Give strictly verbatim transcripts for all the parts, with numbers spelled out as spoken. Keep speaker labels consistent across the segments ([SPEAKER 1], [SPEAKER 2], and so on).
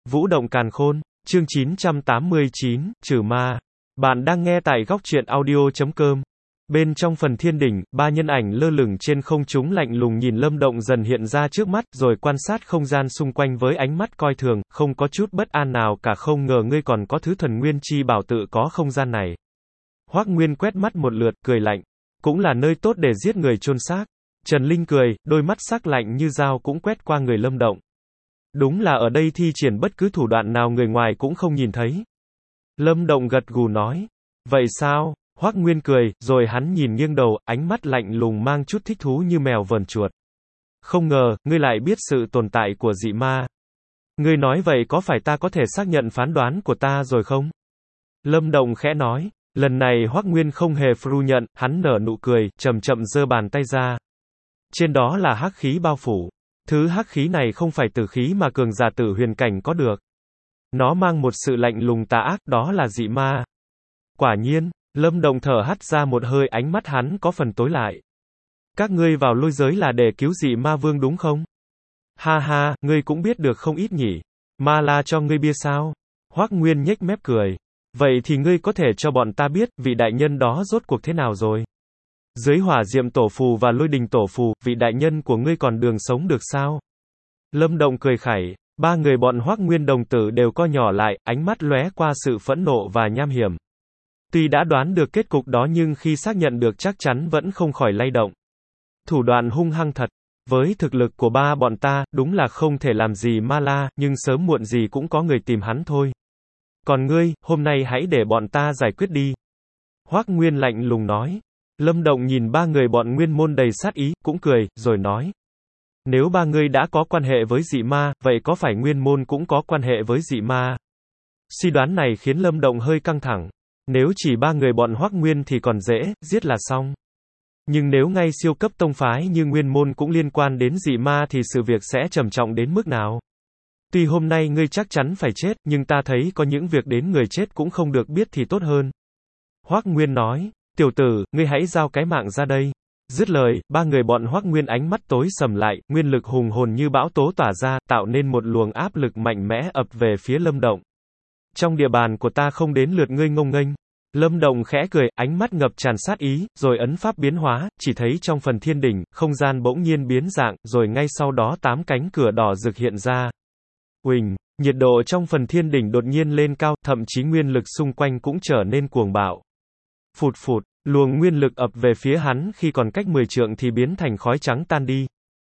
[SPEAKER 1] Vũ động càn khôn, chương chín trăm tám mươi chín, trừ ma. Bạn đang nghe tại góc truyện audio chấm com. Bên trong phần thiên đỉnh, ba nhân ảnh lơ lửng trên không trung lạnh lùng nhìn Lâm Động dần hiện ra trước mắt, rồi quan sát không gian xung quanh với ánh mắt coi thường, không có chút bất an nào cả. Không ngờ ngươi còn có thứ thần nguyên chi bảo tự có không gian này. Hoắc Nguyên quét mắt một lượt, cười lạnh. Cũng là nơi tốt để giết người chôn xác. Trần Linh cười, đôi mắt sắc lạnh như dao cũng quét qua người Lâm Động. Đúng là ở đây thi triển bất cứ thủ đoạn nào người ngoài cũng không nhìn thấy. Lâm Động gật gù nói. Vậy sao? Hoắc Nguyên cười, rồi hắn nhìn nghiêng đầu, ánh mắt lạnh lùng mang chút thích thú như mèo vờn chuột. Không ngờ, ngươi lại biết sự tồn tại của dị ma. Ngươi nói vậy có phải ta có thể xác nhận phán đoán của ta rồi không? Lâm Động khẽ nói. Lần này Hoắc Nguyên không hề phủ nhận, hắn nở nụ cười, chậm chậm giơ bàn tay ra. Trên đó là hắc khí bao phủ. Thứ hắc khí này không phải tử khí mà cường giả tử huyền cảnh có được. Nó mang một sự lạnh lùng tà ác, đó là dị ma. Quả nhiên, Lâm Động thở hắt ra một hơi, ánh mắt hắn có phần tối lại. Các ngươi vào lôi giới là để cứu dị ma vương đúng không? Ha ha, ngươi cũng biết được không ít nhỉ. Ma la cho ngươi bia sao? Hoắc Nguyên nhếch mép cười. Vậy thì ngươi có thể cho bọn ta biết, vị đại nhân đó rốt cuộc thế nào rồi? Dưới hỏa diệm tổ phù và lôi đình tổ phù, vị đại nhân của ngươi còn đường sống được sao? Lâm Động cười khẩy, ba người bọn Hoắc Nguyên đồng tử đều co nhỏ lại, ánh mắt lóe qua sự phẫn nộ và nham hiểm. Tuy đã đoán được kết cục đó nhưng khi xác nhận được chắc chắn vẫn không khỏi lay động. Thủ đoạn hung hăng thật. Với thực lực của ba bọn ta, đúng là không thể làm gì ma la, nhưng sớm muộn gì cũng có người tìm hắn thôi. Còn ngươi, hôm nay hãy để bọn ta giải quyết đi. Hoắc Nguyên lạnh lùng nói. Lâm Động nhìn ba người bọn Nguyên môn đầy sát ý, cũng cười, rồi nói. Nếu ba người đã có quan hệ với dị ma, vậy có phải Nguyên môn cũng có quan hệ với dị ma? Suy đoán này khiến Lâm Động hơi căng thẳng. Nếu chỉ ba người bọn Hoắc Nguyên thì còn dễ, giết là xong. Nhưng nếu ngay siêu cấp tông phái như Nguyên môn cũng liên quan đến dị ma thì sự việc sẽ trầm trọng đến mức nào? Tuy hôm nay ngươi chắc chắn phải chết, nhưng ta thấy có những việc đến người chết cũng không được biết thì tốt hơn. Hoắc Nguyên nói. Tiểu tử, ngươi hãy giao cái mạng ra đây. Dứt lời, ba người bọn Hoắc Nguyên ánh mắt tối sầm lại, nguyên lực hùng hồn như bão tố tỏa ra, tạo nên một luồng áp lực mạnh mẽ ập về phía Lâm Động. Trong địa bàn của ta không đến lượt ngươi ngông nghênh. Lâm Động khẽ cười, ánh mắt ngập tràn sát ý, rồi ấn pháp biến hóa, chỉ thấy trong phần thiên đỉnh, không gian bỗng nhiên biến dạng, rồi ngay sau đó tám cánh cửa đỏ rực hiện ra. Uỳnh, nhiệt độ trong phần thiên đỉnh đột nhiên lên cao, thậm chí nguyên lực xung quanh cũng trở nên cuồng bạo. Phụt phụt, luồng nguyên lực ập về phía hắn khi còn cách mười trượng thì biến thành khói trắng tan đi.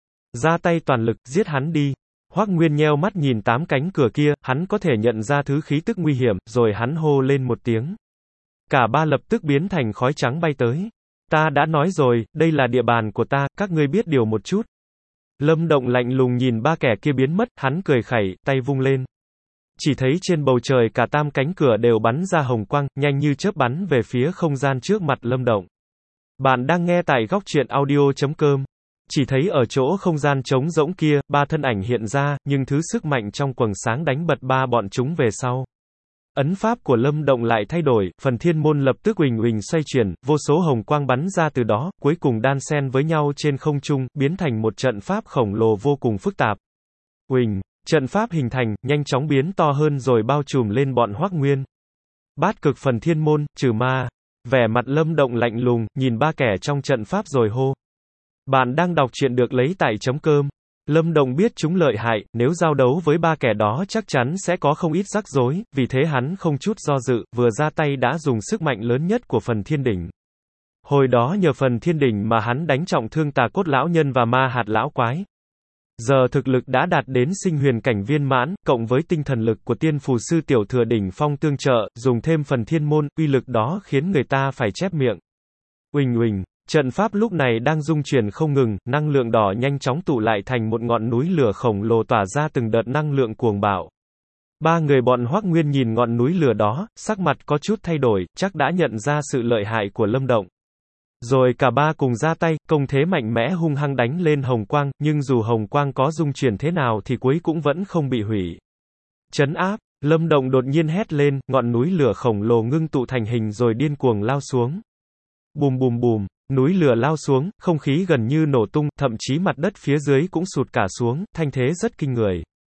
[SPEAKER 1] Ra tay toàn lực, giết hắn đi. Hoắc Nguyên nheo mắt nhìn tám cánh cửa kia, hắn có thể nhận ra thứ khí tức nguy hiểm, rồi hắn hô lên một tiếng. Cả ba lập tức biến thành khói trắng bay tới. Ta đã nói rồi, đây là địa bàn của ta, các ngươi biết điều một chút. Lâm Động lạnh lùng nhìn ba kẻ kia biến mất, hắn cười khẩy, tay vung lên. Chỉ thấy trên bầu trời cả tam cánh cửa đều bắn ra hồng quang, nhanh như chớp bắn về phía không gian trước mặt Lâm Động. Bạn đang nghe tại góc truyện audio chấm com. Chỉ thấy ở chỗ không gian trống rỗng kia, ba thân ảnh hiện ra, nhưng thứ sức mạnh trong quầng sáng đánh bật ba bọn chúng về sau. Ấn pháp của Lâm Động lại thay đổi, phần thiên môn lập tức uỳnh uỳnh xoay chuyển, vô số hồng quang bắn ra từ đó, cuối cùng đan xen với nhau trên không trung, biến thành một trận pháp khổng lồ vô cùng phức tạp. Uỳnh, trận pháp hình thành, nhanh chóng biến to hơn rồi bao trùm lên bọn Hoắc Nguyên. Bát cực phần thiên môn, trừ ma. Vẻ mặt Lâm Động lạnh lùng, nhìn ba kẻ trong trận pháp rồi hô. Bạn đang đọc truyện được lấy tại chấm com. Lâm Động biết chúng lợi hại, nếu giao đấu với ba kẻ đó chắc chắn sẽ có không ít rắc rối, vì thế hắn không chút do dự, vừa ra tay đã dùng sức mạnh lớn nhất của phần thiên đỉnh. Hồi đó nhờ phần thiên đỉnh mà hắn đánh trọng thương Tà Cốt lão nhân và Ma Hạt lão quái. Giờ thực lực đã đạt đến sinh huyền cảnh viên mãn, cộng với tinh thần lực của tiên phù sư tiểu thừa đỉnh phong tương trợ, dùng thêm phần thiên môn, uy lực đó khiến người ta phải chép miệng. Uỳnh uỳnh. Trận pháp lúc này đang dung chuyển không ngừng, năng lượng đỏ nhanh chóng tụ lại thành một ngọn núi lửa khổng lồ tỏa ra từng đợt năng lượng cuồng bạo. Ba người bọn Hoắc Nguyên nhìn ngọn núi lửa đó, sắc mặt có chút thay đổi, chắc đã nhận ra sự lợi hại của Lâm Động. Rồi cả ba cùng ra tay, công thế mạnh mẽ hung hăng đánh lên hồng quang, nhưng dù hồng quang có dung chuyển thế nào thì cuối cũng vẫn không bị hủy. Trấn áp, Lâm Động đột nhiên hét lên, ngọn núi lửa khổng lồ ngưng tụ thành hình rồi điên cuồng lao xuống. Bùm bùm bùm. Núi lửa lao xuống, không khí gần như nổ tung, thậm chí mặt đất phía dưới cũng sụt cả xuống, thanh thế rất kinh người.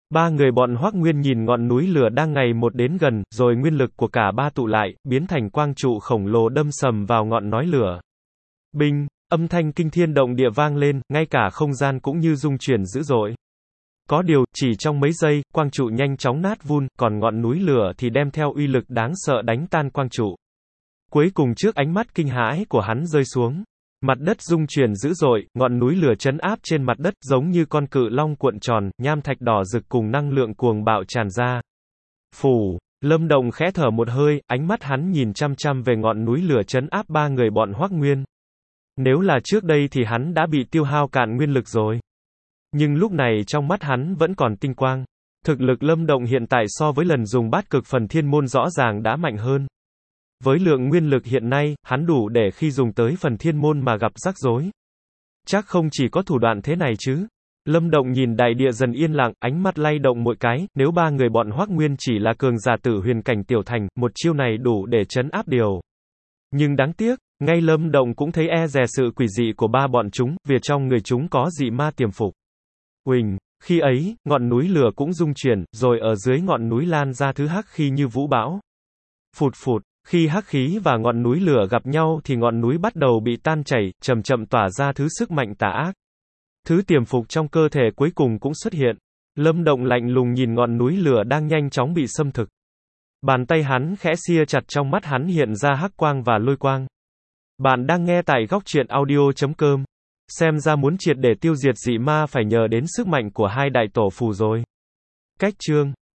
[SPEAKER 1] Ba người bọn Hoắc Nguyên nhìn ngọn núi lửa đang ngày một đến gần, rồi nguyên lực của cả ba tụ lại, biến thành quang trụ khổng lồ đâm sầm vào ngọn núi lửa. Binh, âm thanh kinh thiên động địa vang lên, ngay cả không gian cũng như rung chuyển dữ dội. Có điều, chỉ trong mấy giây, quang trụ nhanh chóng nát vun, còn ngọn núi lửa thì đem theo uy lực đáng sợ đánh tan quang trụ. Cuối cùng trước ánh mắt kinh hãi của hắn rơi xuống, mặt đất rung chuyển dữ dội, ngọn núi lửa chấn áp trên mặt đất giống như con cự long cuộn tròn, nham thạch đỏ rực cùng năng lượng cuồng bạo tràn ra. Phù, Lâm Động khẽ thở một hơi, ánh mắt hắn nhìn chăm chăm về ngọn núi lửa chấn áp ba người bọn Hoắc Nguyên. Nếu là trước đây thì hắn đã bị tiêu hao cạn nguyên lực rồi. Nhưng lúc này trong mắt hắn vẫn còn tinh quang. Thực lực Lâm Động hiện tại so với lần dùng bát cực phần thiên môn rõ ràng đã mạnh hơn. Với lượng nguyên lực hiện nay, hắn đủ để khi dùng tới phần thiên môn mà gặp rắc rối. Chắc không chỉ có thủ đoạn thế này chứ. Lâm Động nhìn đại địa dần yên lặng, ánh mắt lay động một cái, nếu ba người bọn Hoắc Nguyên chỉ là cường giả tử huyền cảnh tiểu thành, một chiêu này đủ để trấn áp điều. Nhưng đáng tiếc, ngay Lâm Động cũng thấy e dè sự quỷ dị của ba bọn chúng, vì trong người chúng có dị ma tiềm phục. Uỳnh, khi ấy, ngọn núi lửa cũng rung chuyển, rồi ở dưới ngọn núi lan ra thứ hắc khí như vũ bão. Phụt phụt, khi hắc khí và ngọn núi lửa gặp nhau thì ngọn núi bắt đầu bị tan chảy, chậm chậm tỏa ra thứ sức mạnh tà ác. Thứ tiềm phục trong cơ thể cuối cùng cũng xuất hiện. Lâm Động lạnh lùng nhìn ngọn núi lửa đang nhanh chóng bị xâm thực. Bàn tay hắn khẽ sia chặt, trong mắt hắn hiện ra hắc quang và lôi quang. Bạn đang nghe tại góc truyện audio chấm com. Xem ra muốn triệt để tiêu diệt dị ma phải nhờ đến sức mạnh của hai đại tổ phù rồi. Cách chương